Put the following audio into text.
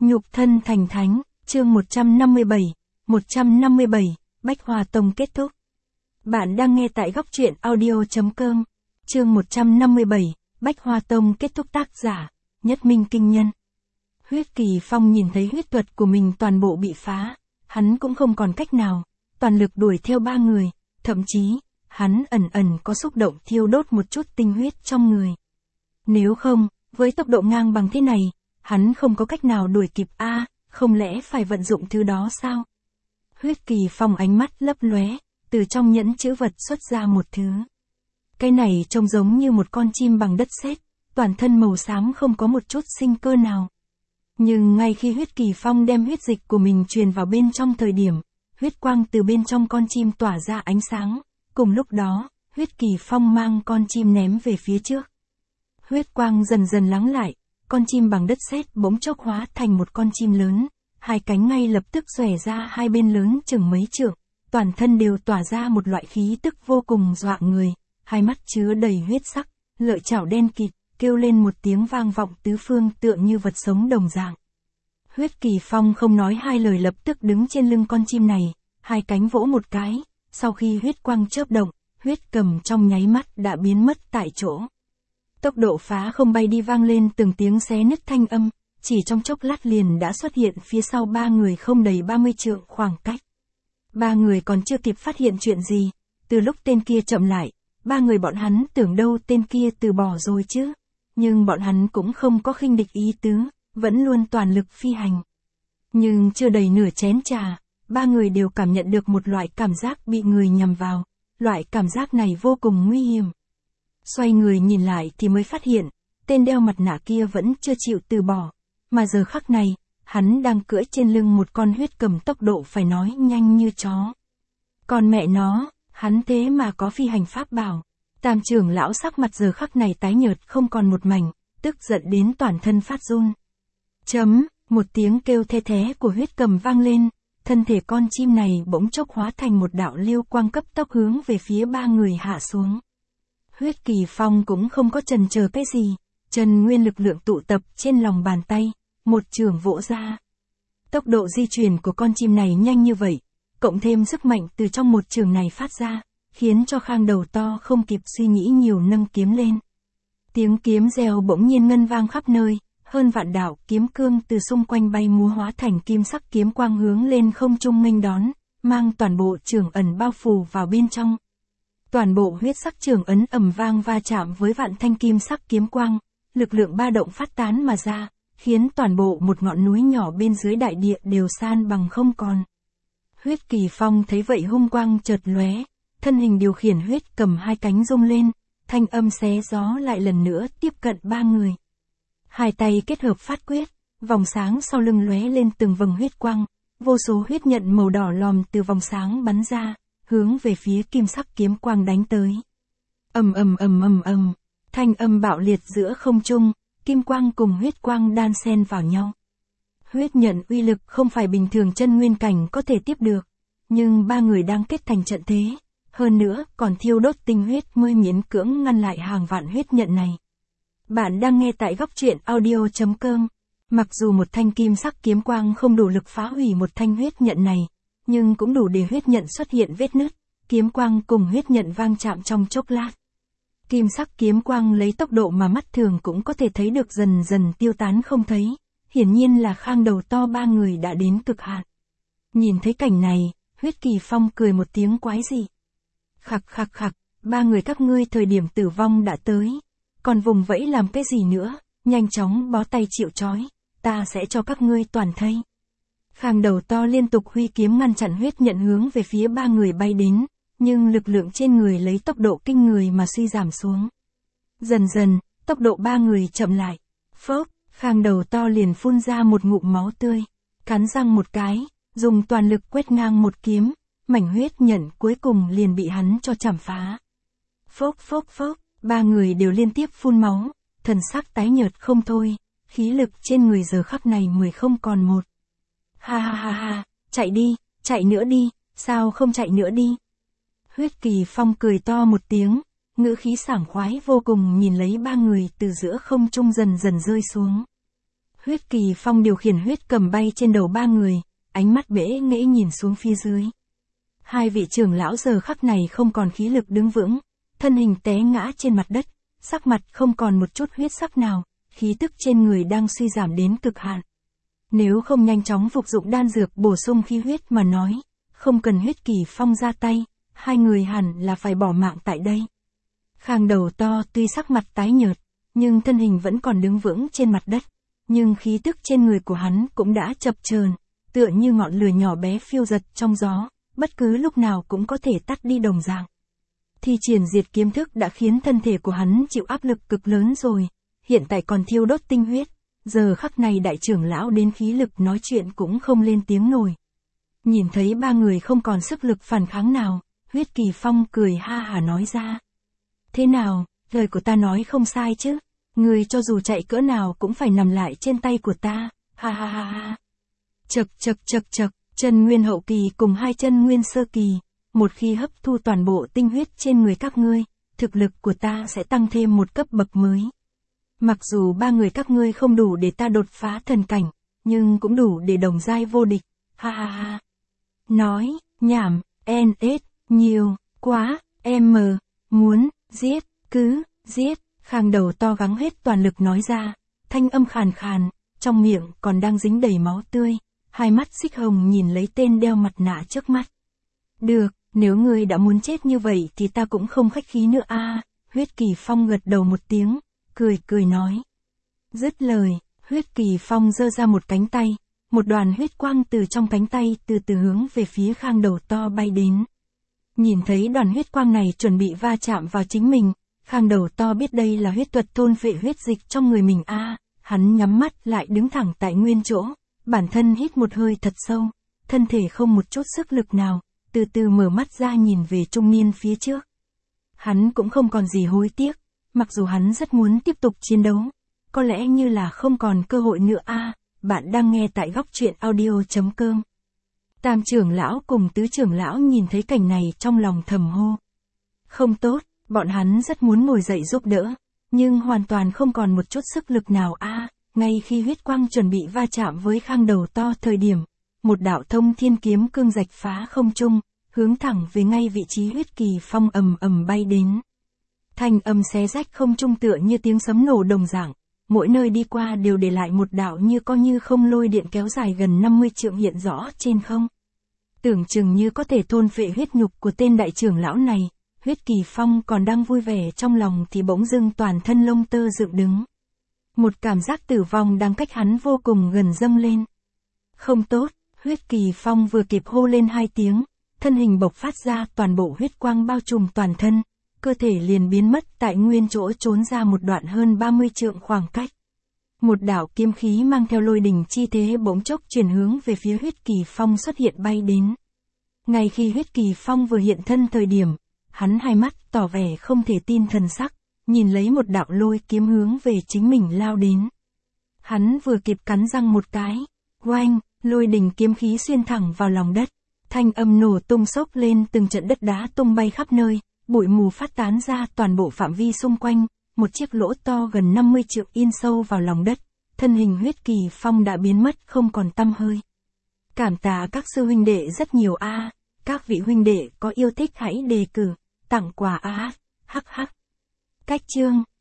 Nhục thân thành thánh, chương 157, Bách Hoa Tông kết thúc. Bạn đang nghe tại góc truyện audio.com, chương 157, Bách Hoa Tông kết thúc, tác giả, Nhất Minh Kinh Nhân. Huyết Kỳ Phong nhìn thấy huyết thuật của mình toàn bộ bị phá, hắn cũng không còn cách nào, toàn lực đuổi theo ba người, thậm chí, hắn ẩn có xúc động thiêu đốt một chút tinh huyết trong người. Nếu không, với tốc độ ngang bằng thế này, hắn không có cách nào đuổi kịp không lẽ phải vận dụng thứ đó sao? Huyết Kỳ Phong ánh mắt lấp lóe, từ trong nhẫn chữ vật xuất ra một thứ. Cái này trông giống như một con chim bằng đất sét, toàn thân màu xám không có một chút sinh cơ nào. Nhưng ngay khi Huyết Kỳ Phong đem huyết dịch của mình truyền vào bên trong thời điểm, huyết quang từ bên trong con chim tỏa ra ánh sáng, cùng lúc đó, Huyết Kỳ Phong mang con chim ném về phía trước. Huyết quang dần dần lắng lại, con chim bằng đất sét bỗng chốc hóa thành một con chim lớn, hai cánh ngay lập tức xòe ra hai bên lớn chừng mấy trượng, toàn thân đều tỏa ra một loại khí tức vô cùng dọa người, hai mắt chứa đầy huyết sắc, lợi chảo đen kịt, kêu lên một tiếng vang vọng tứ phương tựa như vật sống đồng dạng. Huyết Kỳ Phong không nói hai lời lập tức đứng trên lưng con chim này, hai cánh vỗ một cái, sau khi huyết quang chớp động, huyết cầm trong nháy mắt đã biến mất tại chỗ. Tốc độ phá không bay đi vang lên từng tiếng xé nứt thanh âm, chỉ trong chốc lát liền đã xuất hiện phía sau ba người không đầy 30 trượng khoảng cách. Ba người còn chưa kịp phát hiện chuyện gì, từ lúc tên kia chậm lại, ba người bọn hắn tưởng đâu tên kia từ bỏ rồi chứ, nhưng bọn hắn cũng không có khinh địch ý tứ, vẫn luôn toàn lực phi hành. Nhưng chưa đầy nửa chén trà, ba người đều cảm nhận được một loại cảm giác bị người nhằm vào, loại cảm giác này vô cùng nguy hiểm. Xoay người nhìn lại thì mới phát hiện, tên đeo mặt nạ kia vẫn chưa chịu từ bỏ, mà giờ khắc này, hắn đang cưỡi trên lưng một con huyết cầm tốc độ phải nói nhanh như chó. Còn mẹ nó, hắn thế mà có phi hành pháp bảo. Tam trưởng lão sắc mặt giờ khắc này tái nhợt không còn một mảnh, tức giận đến toàn thân phát run. Một tiếng kêu the thé của huyết cầm vang lên, thân thể con chim này bỗng chốc hóa thành một đạo lưu quang cấp tốc hướng về phía ba người hạ xuống. Huyết Kỳ Phong cũng không có chần chờ cái gì, chân nguyên lực lượng tụ tập trên lòng bàn tay, một chưởng vỗ ra. Tốc độ di chuyển của con chim này nhanh như vậy, cộng thêm sức mạnh từ trong một chưởng này phát ra, khiến cho Khang Đầu To không kịp suy nghĩ nhiều nâng kiếm lên. Tiếng kiếm reo bỗng nhiên ngân vang khắp nơi, hơn vạn đạo kiếm cương từ xung quanh bay múa hóa thành kim sắc kiếm quang hướng lên không trung nghênh đón, mang toàn bộ chưởng ẩn bao phủ vào bên trong. Toàn bộ huyết sắc chưởng ấn ầm vang va chạm với vạn thanh kim sắc kiếm quang, lực lượng ba động phát tán mà ra, khiến toàn bộ một ngọn núi nhỏ bên dưới đại địa đều san bằng không còn. Huyết Kỳ Phong thấy vậy hung quang chợt lóe, thân hình điều khiển huyết cầm hai cánh rung lên, thanh âm xé gió lại lần nữa tiếp cận ba người. Hai tay kết hợp phát quyết, vòng sáng sau lưng lóe lên từng vầng huyết quang, vô số huyết nhận màu đỏ lòm từ vòng sáng bắn ra, hướng về phía kim sắc kiếm quang đánh tới. Ầm, thanh âm bạo liệt giữa không trung, kim quang cùng huyết quang đan xen vào nhau. Huyết nhận uy lực không phải bình thường chân nguyên cảnh có thể tiếp được, nhưng ba người đang kết thành trận thế, hơn nữa còn thiêu đốt tinh huyết mới miễn cưỡng ngăn lại hàng vạn huyết nhận này. Bạn đang nghe tại góc truyện audio.com. Mặc dù một thanh kim sắc kiếm quang không đủ lực phá hủy một thanh huyết nhận này, nhưng cũng đủ để huyết nhận xuất hiện vết nứt, kiếm quang cùng huyết nhận vang chạm trong chốc lát. Kim sắc kiếm quang lấy tốc độ mà mắt thường cũng có thể thấy được dần dần tiêu tán không thấy, hiển nhiên là Khang Đầu To ba người đã đến cực hạn. Nhìn thấy cảnh này, Huyết Kỳ Phong cười một tiếng quái dị. Khặc, ba người các ngươi thời điểm tử vong đã tới, còn vùng vẫy làm cái gì nữa, nhanh chóng bó tay chịu trói, ta sẽ cho các ngươi toàn thây. Khang Đầu To liên tục huy kiếm ngăn chặn huyết nhận hướng về phía ba người bay đến, nhưng lực lượng trên người lấy tốc độ kinh người mà suy giảm xuống. Dần dần, tốc độ ba người chậm lại. Phốc, Khang Đầu To liền phun ra một ngụm máu tươi, cắn răng một cái, dùng toàn lực quét ngang một kiếm, mảnh huyết nhận cuối cùng liền bị hắn cho chảm phá. Phốc, ba người đều liên tiếp phun máu, thần sắc tái nhợt không thôi, khí lực trên người giờ khắc này 10 không còn một. Ha, chạy đi, chạy nữa đi, sao không chạy nữa đi. Huyết Kỳ Phong cười to một tiếng, ngữ khí sảng khoái vô cùng nhìn lấy ba người từ giữa không trung dần dần rơi xuống. Huyết Kỳ Phong điều khiển huyết cầm bay trên đầu ba người, ánh mắt bẽ nghễ nhìn xuống phía dưới. Hai vị trưởng lão giờ khắc này không còn khí lực đứng vững, thân hình té ngã trên mặt đất, sắc mặt không còn một chút huyết sắc nào, khí tức trên người đang suy giảm đến cực hạn. Nếu không nhanh chóng phục dụng đan dược bổ sung khí huyết mà nói, không cần Huyết Kỳ Phong ra tay, hai người hẳn là phải bỏ mạng tại đây. Khang đầu to tuy sắc mặt tái nhợt, nhưng thân hình vẫn còn đứng vững trên mặt đất, nhưng khí tức trên người của hắn cũng đã chập chờn, tựa như ngọn lửa nhỏ bé phiêu dật trong gió, bất cứ lúc nào cũng có thể tắt đi đồng dạng. Thi triển diệt kiếm thức đã khiến thân thể của hắn chịu áp lực cực lớn rồi, hiện tại còn thiêu đốt tinh huyết, giờ khắc này đại trưởng lão đến khí lực nói chuyện cũng không lên tiếng nổi. Nhìn thấy ba người không còn sức lực phản kháng nào, Huyết Kỳ Phong cười ha hả nói ra. Thế nào, lời của ta nói không sai chứ, người cho dù chạy cỡ nào cũng phải nằm lại trên tay của ta, ha ha ha ha. Chậc, chân nguyên hậu kỳ cùng hai chân nguyên sơ kỳ, một khi hấp thu toàn bộ tinh huyết trên người các ngươi, thực lực của ta sẽ tăng thêm một cấp bậc mới. Mặc dù ba người các ngươi không đủ để ta đột phá thần cảnh, nhưng cũng đủ để đồng giai vô địch, ha ha ha. Nói, nhảm, nhiều, quá, muốn, giết, cứ, giết, Khang đầu to gắng hết toàn lực nói ra, thanh âm khàn khàn, trong miệng còn đang dính đầy máu tươi, hai mắt xích hồng nhìn lấy tên đeo mặt nạ trước mắt. Được, nếu ngươi đã muốn chết như vậy thì ta cũng không khách khí nữa a. Huyết Kỳ Phong gật đầu một tiếng, cười nói. Dứt lời, Huyết Kỳ Phong giơ ra một cánh tay, một đoàn huyết quang từ trong cánh tay từ từ hướng về phía Khang đầu to bay đến. Nhìn thấy đoàn huyết quang này chuẩn bị va chạm vào chính mình, Khang đầu to biết đây là huyết thuật thôn phệ huyết dịch trong người mình a. Hắn nhắm mắt lại đứng thẳng tại nguyên chỗ, bản thân hít một hơi thật sâu, thân thể không một chút sức lực nào, từ từ mở mắt ra nhìn về trung niên phía trước. Hắn cũng không còn gì hối tiếc, mặc dù hắn rất muốn tiếp tục chiến đấu, có lẽ như là không còn cơ hội nữa a. Bạn đang nghe tại góc truyện audio.com. Tam trưởng lão cùng tứ trưởng lão nhìn thấy cảnh này trong lòng thầm hô. Không tốt, bọn hắn rất muốn ngồi dậy giúp đỡ, nhưng hoàn toàn không còn một chút sức lực nào a. Ngay khi huyết quang chuẩn bị va chạm với Khang đầu to thời điểm, một đạo thông thiên kiếm cương rạch phá không trung, hướng thẳng về ngay vị trí Huyết Kỳ Phong ầm bay đến. Thanh âm xé rách không trung tựa như tiếng sấm nổ đồng dạng, mỗi nơi đi qua đều để lại một đạo như có như không lôi điện kéo dài gần 50 trượng hiện rõ trên không. Tưởng chừng như có thể thôn phệ huyết nhục của tên đại trưởng lão này, Huyết Kỳ Phong còn đang vui vẻ trong lòng thì bỗng dưng toàn thân lông tơ dựng đứng. Một cảm giác tử vong đang cách hắn vô cùng gần dâng lên. Không tốt, Huyết Kỳ Phong vừa kịp hô lên hai tiếng, thân hình bộc phát ra toàn bộ huyết quang bao trùm toàn thân, cơ thể liền biến mất tại nguyên chỗ trốn ra một đoạn hơn 30 trượng khoảng cách. Một đạo kiếm khí mang theo lôi đình chi thế bỗng chốc chuyển hướng về phía Huyết Kỳ Phong xuất hiện bay đến. Ngay khi Huyết Kỳ Phong vừa hiện thân thời điểm, hắn hai mắt tỏ vẻ không thể tin thần sắc, nhìn lấy một đạo lôi kiếm hướng về chính mình lao đến. Hắn vừa kịp cắn răng một cái, oanh, lôi đình kiếm khí xuyên thẳng vào lòng đất, thanh âm nổ tung sốc lên từng trận đất đá tung bay khắp nơi, bụi mù phát tán ra toàn bộ phạm vi xung quanh, một chiếc lỗ to gần 50 trượng in sâu vào lòng đất, thân hình Huyết Kỳ Phong đã biến mất không còn tăm hơi. Cảm tạ các sư huynh đệ rất nhiều a, các vị huynh đệ có yêu thích hãy đề cử, tặng quà a, hắc hắc. Cách chương